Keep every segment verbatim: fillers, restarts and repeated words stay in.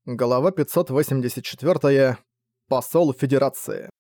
Глава пятьсот восемьдесят четыре. Посол Федерации.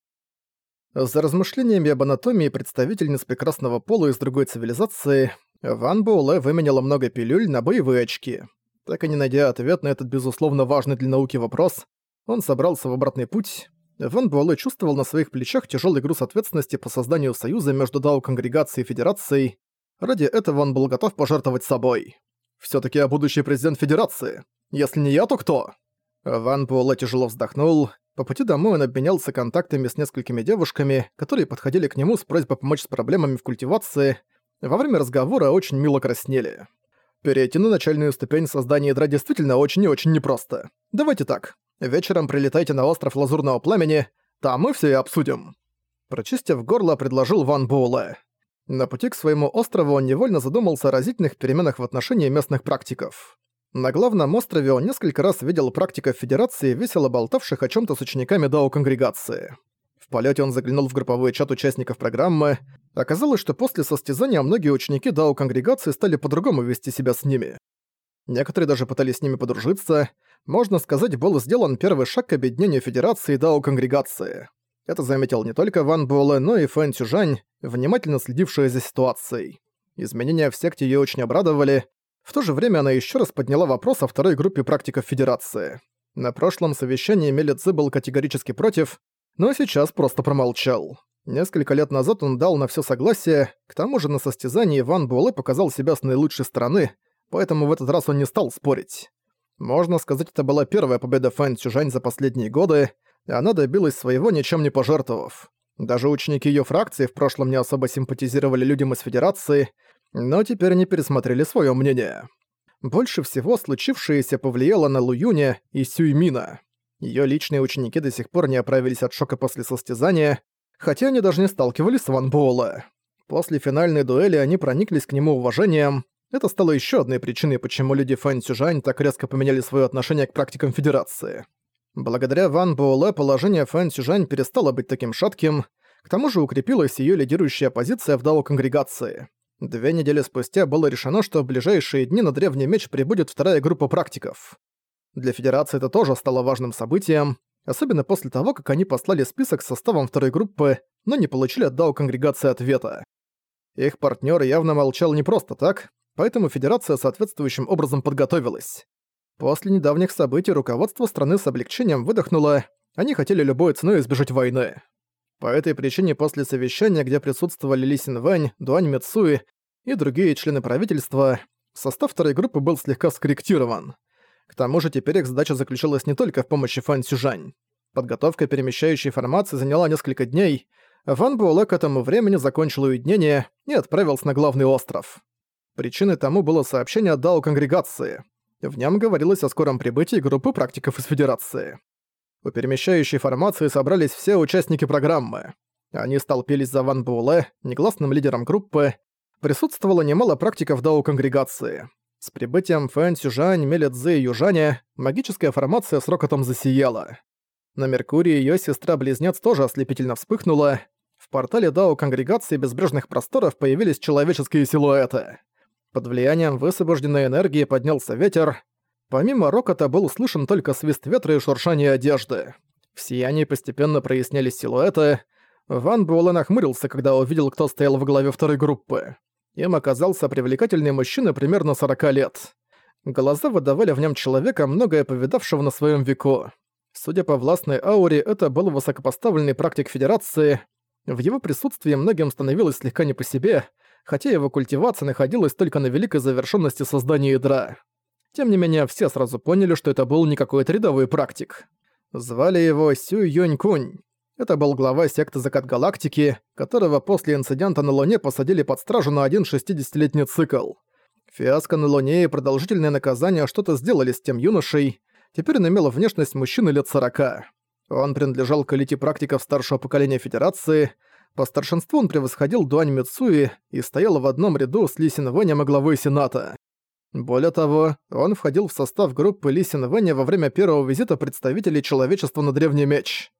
За размышлениями об анатомии представительниц прекрасного пола из другой цивилизации, Ван Буэлэ выменяла много пилюль на боевые очки. Так и не найдя ответ на этот безусловно важный для науки вопрос, он собрался в обратный путь. Ван Буэлэ чувствовал на своих плечах тяжелый груз ответственности по созданию союза между Дао-конгрегацией и Федерацией. Ради этого он был готов пожертвовать собой. Всё-таки я будущий президент Федерации. Если не я, то кто? Ван Буэлэ тяжело вздохнул. По пути домой он обменялся контактами с несколькими девушками, которые подходили к нему с просьбой помочь с проблемами в культивации. Во время разговора очень мило краснели. Перейти на начальную ступень создания ядра действительно очень и очень непросто. Давайте так. Вечером прилетайте на остров Лазурного Пламени, там мы все и обсудим. Прочистив горло, предложил Ван Буэлэ. На пути к своему острову он невольно задумался о разительных переменах в отношении местных практиков. На главном острове он несколько раз видел практиков Федерации, весело болтавших о чём-то с учениками Дао-конгрегации. В полете он заглянул в групповой чат участников программы. Оказалось, что после состязания многие ученики Дао-конгрегации стали по-другому вести себя с ними. Некоторые даже пытались с ними подружиться. Можно сказать, был сделан первый шаг к объединению Федерации и Дао-конгрегации. Это заметил не только Ван Буэлэ, но и Фэн Цзюжань, внимательно следившая за ситуацией. Изменения в секте её очень обрадовали. В то же время она ещё раз подняла вопрос о второй группе практиков Федерации. На прошлом совещании Меле Цзы был категорически против, но сейчас просто промолчал. Несколько лет назад он дал на всё согласие, к тому же на состязании Ван Буэлэ показал себя с наилучшей стороны, поэтому в этот раз он не стал спорить. Можно сказать, это была первая победа Фэн Цзюжань за последние годы, и она добилась своего, ничем не пожертвовав. Даже ученики её фракции в прошлом не особо симпатизировали людям из Федерации, но теперь они пересмотрели своё мнение. Больше всего случившееся повлияло на Лу Юня и Сюймина. Её личные ученики до сих пор не оправились от шока после состязания, хотя они даже не сталкивались с Ван Буэлэ. После финальной дуэли они прониклись к нему уважением. Это стало ещё одной причиной, почему люди Фэн Цзюжань так резко поменяли своё отношение к практикам Федерации. Благодаря Ван Буэлэ положение Фэн Цзюжань перестало быть таким шатким, к тому же укрепилась её лидирующая позиция в Дао-конгрегации. Две недели спустя было решено, что в ближайшие дни на Древний Меч прибудет вторая группа практиков. Для Федерации это тоже стало важным событием, особенно после того, как они послали список с составом второй группы, но не получили от Дао-конгрегации ответа. Их партнёр явно молчал не просто так, поэтому Федерация соответствующим образом подготовилась. После недавних событий руководство страны с облегчением выдохнуло, они хотели любой ценой избежать войны. По этой причине после совещания, где присутствовали Ли Синвэнь, Дуань Мицуи и другие члены правительства, состав второй группы был слегка скорректирован. К тому же теперь их задача заключалась не только в помощи Фэн Цзюжань. Подготовка перемещающей формации заняла несколько дней, а Ван Буэлэ к этому времени закончил уединение и отправился на главный остров. Причиной тому было сообщение от Дао-конгрегации. В нем говорилось о скором прибытии группы практиков из Федерации. У перемещающей формации собрались все участники программы. Они столпились за Ван Буэлэ, негласным лидером группы. Присутствовало немало практиков Дао-конгрегации. С прибытием Фэн Цзюжань, Меле Цзы и Южаня магическая формация с рокотом засияла. На Меркурии её сестра-близнец тоже ослепительно вспыхнула. В портале Дао-конгрегации безбрежных просторов появились человеческие силуэты. Под влиянием высвобожденной энергии поднялся ветер. Помимо рокота был слышен только свист ветра и шуршание одежды. В сиянии постепенно прояснялись силуэты. Ван Буэлэ нахмурился, когда увидел, кто стоял во главе второй группы. Им оказался привлекательный мужчина примерно сорока лет. Глаза выдавали в нем человека, многое повидавшего на своем веку. Судя по властной ауре, это был высокопоставленный практик Федерации. В его присутствии многим становилось слегка не по себе, хотя его культивация находилась только на великой завершенности создания ядра. Тем не менее, все сразу поняли, что это был не какой-то рядовой практик. Звали его Сюй Юнь Кунь. Это был глава секты Закат Галактики, которого после инцидента на Луне посадили под стражу на один шестидесятилетний цикл. Фиаско на Луне и продолжительное наказание что-то сделали с тем юношей. Теперь он имел внешность мужчины лет сорока. Он принадлежал к элите практиков старшего поколения Федерации. По старшинству он превосходил Дуань Мицуи и стоял в одном ряду с Ли Синвэнем и главой Сената. Более того, он входил в состав группы Ли Синвэня во время первого визита представителей человечества на Древний Меч.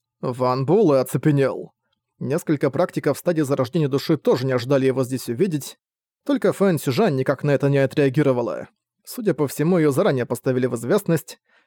Ван Буэлэ оцепенел. Несколько практиков в стадии зарождения души тоже не ожидали его здесь увидеть, только Фэн Цзюжань никак на это не отреагировала. Судя по всему, её заранее поставили в известность.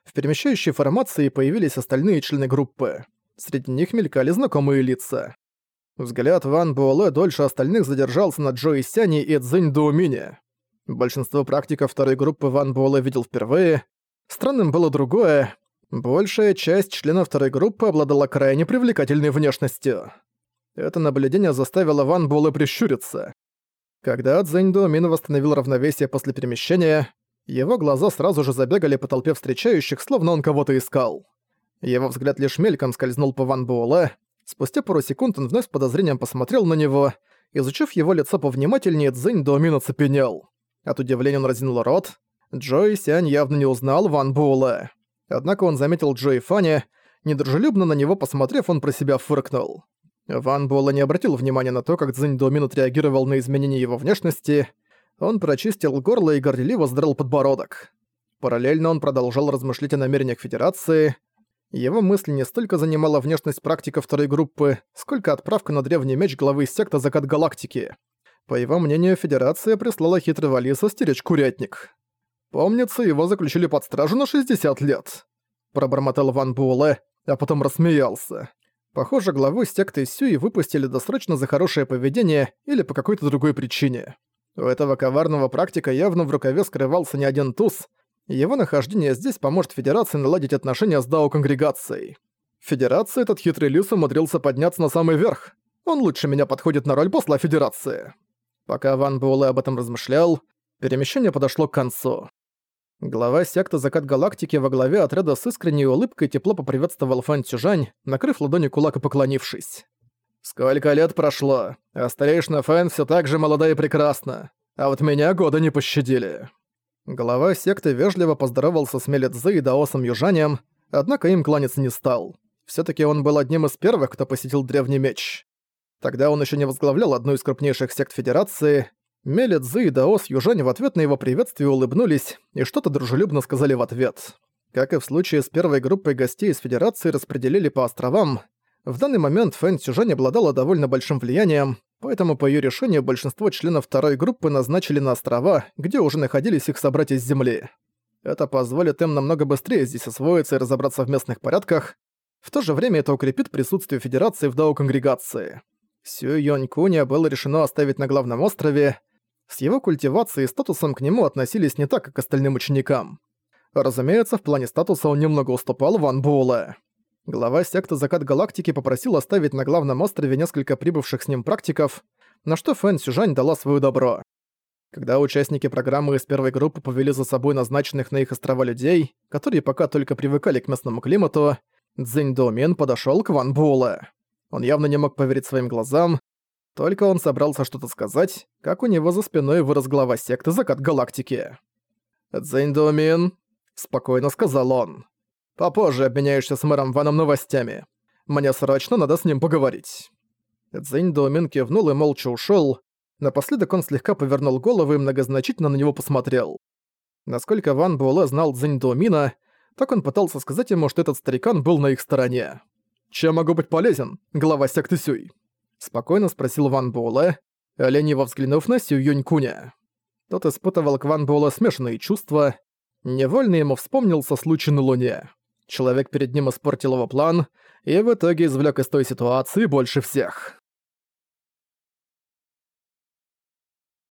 В перемещающей формации появились остальные члены группы. Среди них мелькали знакомые лица. Взгляд Ван Буэлэ дольше остальных задержался на Джои Сяне и Цзинь Доумине. Большинство практиков второй группы Ван Буэлэ видел впервые. Странным было другое. Большая часть членов второй группы обладала крайне привлекательной внешностью. Это наблюдение заставило Ван Буэлэ прищуриться. Когда Цзинь Доумин восстановил равновесие после перемещения, его глаза сразу же забегали по толпе встречающих, словно он кого-то искал. Его взгляд лишь мельком скользнул по Ван Буэлэ. Спустя пару секунд он вновь с подозрением посмотрел на него. Изучив его лицо повнимательнее, Цзинь Доумин оцепенел. От удивления он разинул рот. Джои Сянь явно не узнал Ван Буэлэ. Однако он заметил Джои Фаня. Недружелюбно на него посмотрев, он про себя фыркнул. Ван Буэлэ не обратил внимания на то, как Цзинь Доумин отреагировал на изменение его внешности. Он прочистил горло и горделиво задрал подбородок. Параллельно он продолжал размышлять о намерениях Федерации. Его мысли не столько занимала внешность практика второй группы, сколько отправка на древний меч главы секты Закат Галактики. По его мнению, Федерация прислала хитрого лиса стеречь курятник. «Помнится, его заключили под стражу на шестьдесят лет», — пробормотал Ван Буэлэ, а потом рассмеялся. Похоже, главу секты Сюй выпустили досрочно за хорошее поведение или по какой-то другой причине. У этого коварного практика явно в рукаве скрывался не один туз. Его нахождение здесь поможет Федерации наладить отношения с Дао-конгрегацией. Федерация этот хитрый лис умудрился подняться на самый верх. Он лучше меня подходит на роль посла Федерации. Пока Ван Буэлэ об этом размышлял, перемещение подошло к концу. Глава секты Закат Галактики во главе отряда с искренней улыбкой тепло поприветствовал Фэн Цюжань, накрыв ладонью кулак и поклонившись. «Сколько лет прошло, а старейшина Фэн всё так же молода и прекрасна, а вот меня года не пощадили». Глава секты вежливо поздоровался с Меле Цзы и Даосом Южанем, однако им кланяться не стал. Всё-таки он был одним из первых, кто посетил Древний Меч. Тогда он ещё не возглавлял одну из крупнейших сект Федерации. Меле Цзы и Даос Южань в ответ на его приветствие улыбнулись и что-то дружелюбно сказали в ответ. Как и в случае с первой группой гостей из Федерации, распределили по островам. В данный момент Фэн Цюжань обладала довольно большим влиянием, поэтому по её решению большинство членов второй группы назначили на острова, где уже находились их собратья с Земли. Это позволит им намного быстрее здесь освоиться и разобраться в местных порядках. В то же время это укрепит присутствие Федерации в Дао-конгрегации. Сюй Юань Куня было решено оставить на главном острове. С его культивацией и статусом к нему относились не так, как к остальным ученикам. Разумеется, в плане статуса он немного уступал Ван Буэлэ. Глава секты Закат Галактики попросил оставить на главном острове несколько прибывших с ним практиков, на что Фэн Цюжань дала своё добро. Когда участники программы из первой группы повели за собой назначенных на их острова людей, которые пока только привыкали к местному климату, Цзинь Доумин подошёл к Ван Буэлэ. Он явно не мог поверить своим глазам. Только он собрался что-то сказать, как у него за спиной вырос глава секты Закат Галактики. «Цзинь Доумин», — спокойно сказал он. «Попозже обменяешься с мэром Ваном новостями. Мне срочно надо с ним поговорить». Цзинь Доумин кивнул и молча ушёл. Напоследок он слегка повернул голову и многозначительно на него посмотрел. Насколько Ван Буэлэ знал Цзинь Доумина, так он пытался сказать ему, что этот старикан был на их стороне. «Чем могу быть полезен, глава секты Сюй?» — спокойно спросил Ван Буэлэ, лениво взглянув на Сюй Юнь Куня. Тот испытывал к Ван Буэлэ смешанные чувства. Невольно ему вспомнился случай на Луне. Человек перед ним испортил его план и в итоге извлек из той ситуации больше всех.